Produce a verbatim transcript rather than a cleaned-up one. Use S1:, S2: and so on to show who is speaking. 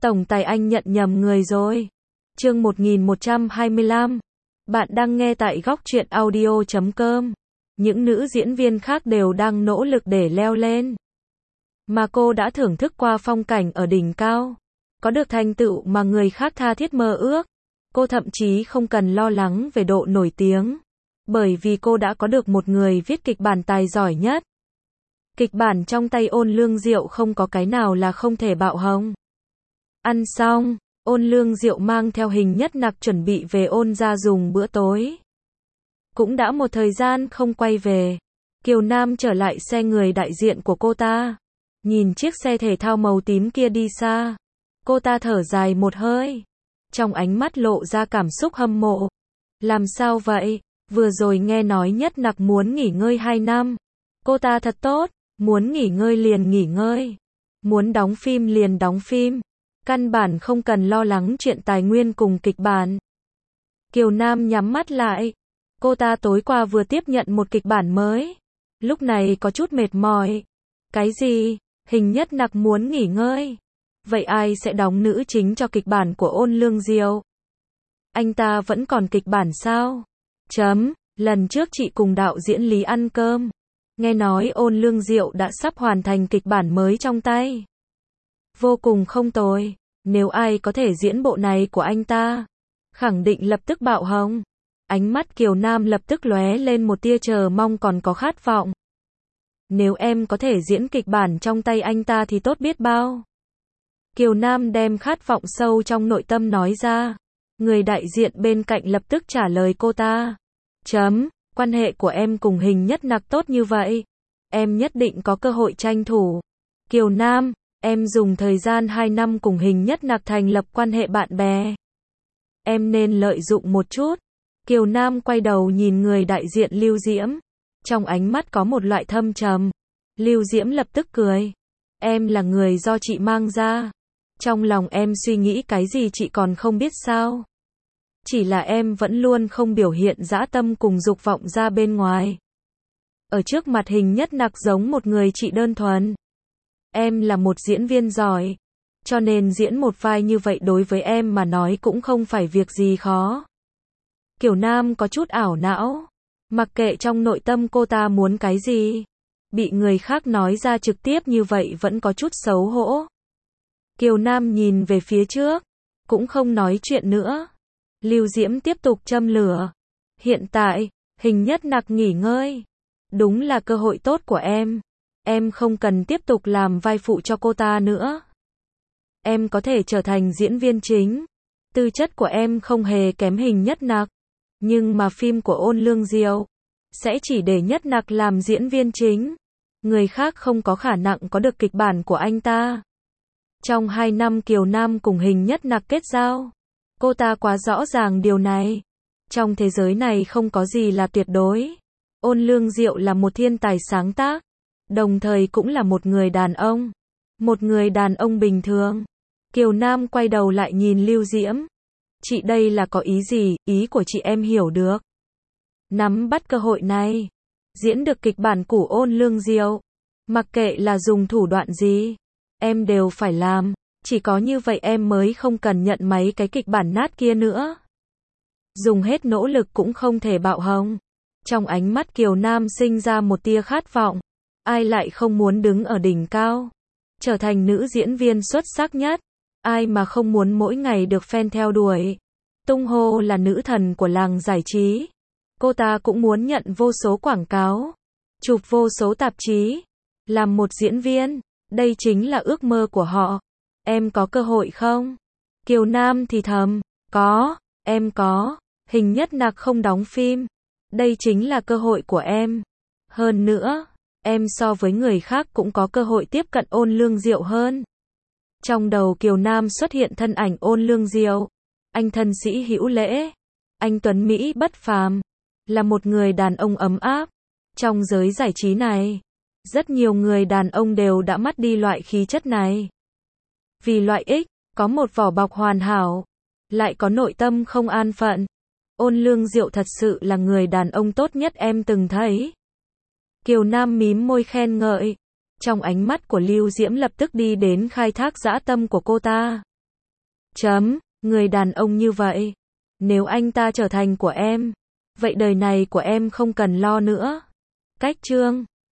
S1: Tổng tài anh nhận nhầm người rồi. Chương một nghìn một trăm hai mươi lăm. Bạn đang nghe tại góc truyện audio chấm com. Những nữ diễn viên khác đều đang nỗ lực để leo lên. Mà cô đã thưởng thức qua phong cảnh ở đỉnh cao. Có được thành tựu mà người khác tha thiết mơ ước. Cô thậm chí không cần lo lắng về độ nổi tiếng. Bởi vì cô đã có được một người viết kịch bản tài giỏi nhất. Kịch bản trong tay Ôn Lương Diệu không có cái nào là không thể bạo hồng. Ăn xong, Ôn Lương Diệu mang theo Hình Nhất Nặc chuẩn bị về Ôn gia dùng bữa tối. Cũng đã một thời gian không quay về. Kiều Nam trở lại xe người đại diện của cô ta. Nhìn chiếc xe thể thao màu tím kia đi xa. Cô ta thở dài một hơi. Trong ánh mắt lộ ra cảm xúc hâm mộ. Làm sao vậy? Vừa rồi nghe nói Nhất Nặc muốn nghỉ ngơi hai năm. Cô ta thật tốt. Muốn nghỉ ngơi liền nghỉ ngơi. Muốn đóng phim liền đóng phim. Căn bản không cần lo lắng chuyện tài nguyên cùng kịch bản. Kiều Nam nhắm mắt lại. Cô ta tối qua vừa tiếp nhận một kịch bản mới. Lúc này có chút mệt mỏi. Cái gì? Hình Nhất Nặc muốn nghỉ ngơi. Vậy ai sẽ đóng nữ chính cho kịch bản của Ôn Lương Diệu? Anh ta vẫn còn kịch bản sao? Chấm, lần trước chị cùng đạo diễn Lý ăn cơm. Nghe nói Ôn Lương Diệu đã sắp hoàn thành kịch bản mới trong tay. Vô cùng không tồi. Nếu ai có thể diễn bộ này của anh ta, khẳng định lập tức bạo hồng. Ánh mắt Kiều Nam lập tức lóe lên một tia chờ mong còn có khát vọng. Nếu em có thể diễn kịch bản trong tay anh ta thì tốt biết bao. Kiều Nam đem khát vọng sâu trong nội tâm nói ra. Người đại diện bên cạnh lập tức trả lời cô ta. Chấm, quan hệ của em cùng Hình Nhất Nặc tốt như vậy. Em nhất định có cơ hội tranh thủ. Kiều Nam, em dùng thời gian hai năm cùng Hình Nhất Nặc thành lập quan hệ bạn bè. Em nên lợi dụng một chút. Kiều Nam quay đầu nhìn người đại diện Lưu Diễm. Trong ánh mắt có một loại thâm trầm. Lưu Diễm lập tức cười. Em là người do chị mang ra. Trong lòng em suy nghĩ cái gì chị còn không biết sao. Chỉ là em vẫn luôn không biểu hiện dã tâm cùng dục vọng ra bên ngoài. Ở trước mặt Hình Nhất Nặc giống một người chị đơn thuần. Em là một diễn viên giỏi. Cho nên diễn một vai như vậy đối với em mà nói cũng không phải việc gì khó. Kiều Nam có chút ảo não. Mặc kệ trong nội tâm cô ta muốn cái gì. Bị người khác nói ra trực tiếp như vậy vẫn có chút xấu hổ. Kiều Nam nhìn về phía trước. Cũng không nói chuyện nữa. Lưu Diễm tiếp tục châm lửa. Hiện tại, Hình Nhất Nặc nghỉ ngơi. Đúng là cơ hội tốt của em. Em không cần tiếp tục làm vai phụ cho cô ta nữa. Em có thể trở thành diễn viên chính. Tư chất của em không hề kém Hình Nhất Nặc. Nhưng mà phim của Ôn Lương Diệu sẽ chỉ để Nhất Nặc làm diễn viên chính. Người khác không có khả năng có được kịch bản của anh ta. Trong hai năm Kiều Nam cùng Hình Nhất Nặc kết giao. Cô ta quá rõ ràng điều này. Trong thế giới này không có gì là tuyệt đối. Ôn Lương Diệu là một thiên tài sáng tác. Đồng thời cũng là một người đàn ông. Một người đàn ông bình thường. Kiều Nam quay đầu lại nhìn Lưu Diễm. Chị đây là có ý gì? Ý của chị em hiểu được. Nắm bắt cơ hội này. Diễn được kịch bản của Ôn Lương Diệu. Mặc kệ là dùng thủ đoạn gì. Em đều phải làm. Chỉ có như vậy em mới không cần nhận mấy cái kịch bản nát kia nữa. Dùng hết nỗ lực cũng không thể bạo hồng. Trong ánh mắt Kiều Nam sinh ra một tia khát vọng. Ai lại không muốn đứng ở đỉnh cao. Trở thành nữ diễn viên xuất sắc nhất. Ai mà không muốn mỗi ngày được fan theo đuổi. Tung hô là nữ thần của làng giải trí. Cô ta cũng muốn nhận vô số quảng cáo. Chụp vô số tạp chí. Làm một diễn viên. Đây chính là ước mơ của họ. Em có cơ hội không? Kiều Nam thì thầm. Có, em có. Hình Nhất Nặc không đóng phim. Đây chính là cơ hội của em. Hơn nữa, em so với người khác cũng có cơ hội tiếp cận Ôn Lương Diệu hơn. Trong đầu Kiều Nam xuất hiện thân ảnh Ôn Lương Diệu. Anh thân sĩ hữu lễ. Anh tuấn Mỹ bất phàm. Là một người đàn ông ấm áp. Trong giới giải trí này, rất nhiều người đàn ông đều đã mất đi loại khí chất này. Vì loại ích, có một vỏ bọc hoàn hảo, lại có nội tâm không an phận. Ôn Lương Diệu thật sự là người đàn ông tốt nhất em từng thấy. Kiều Nam mím môi khen ngợi. Trong ánh mắt của Lưu Diễm lập tức đi đến khai thác dã tâm của cô ta. Chấm, người đàn ông như vậy. Nếu anh ta trở thành của em, vậy đời này của em không cần lo nữa. Cách chương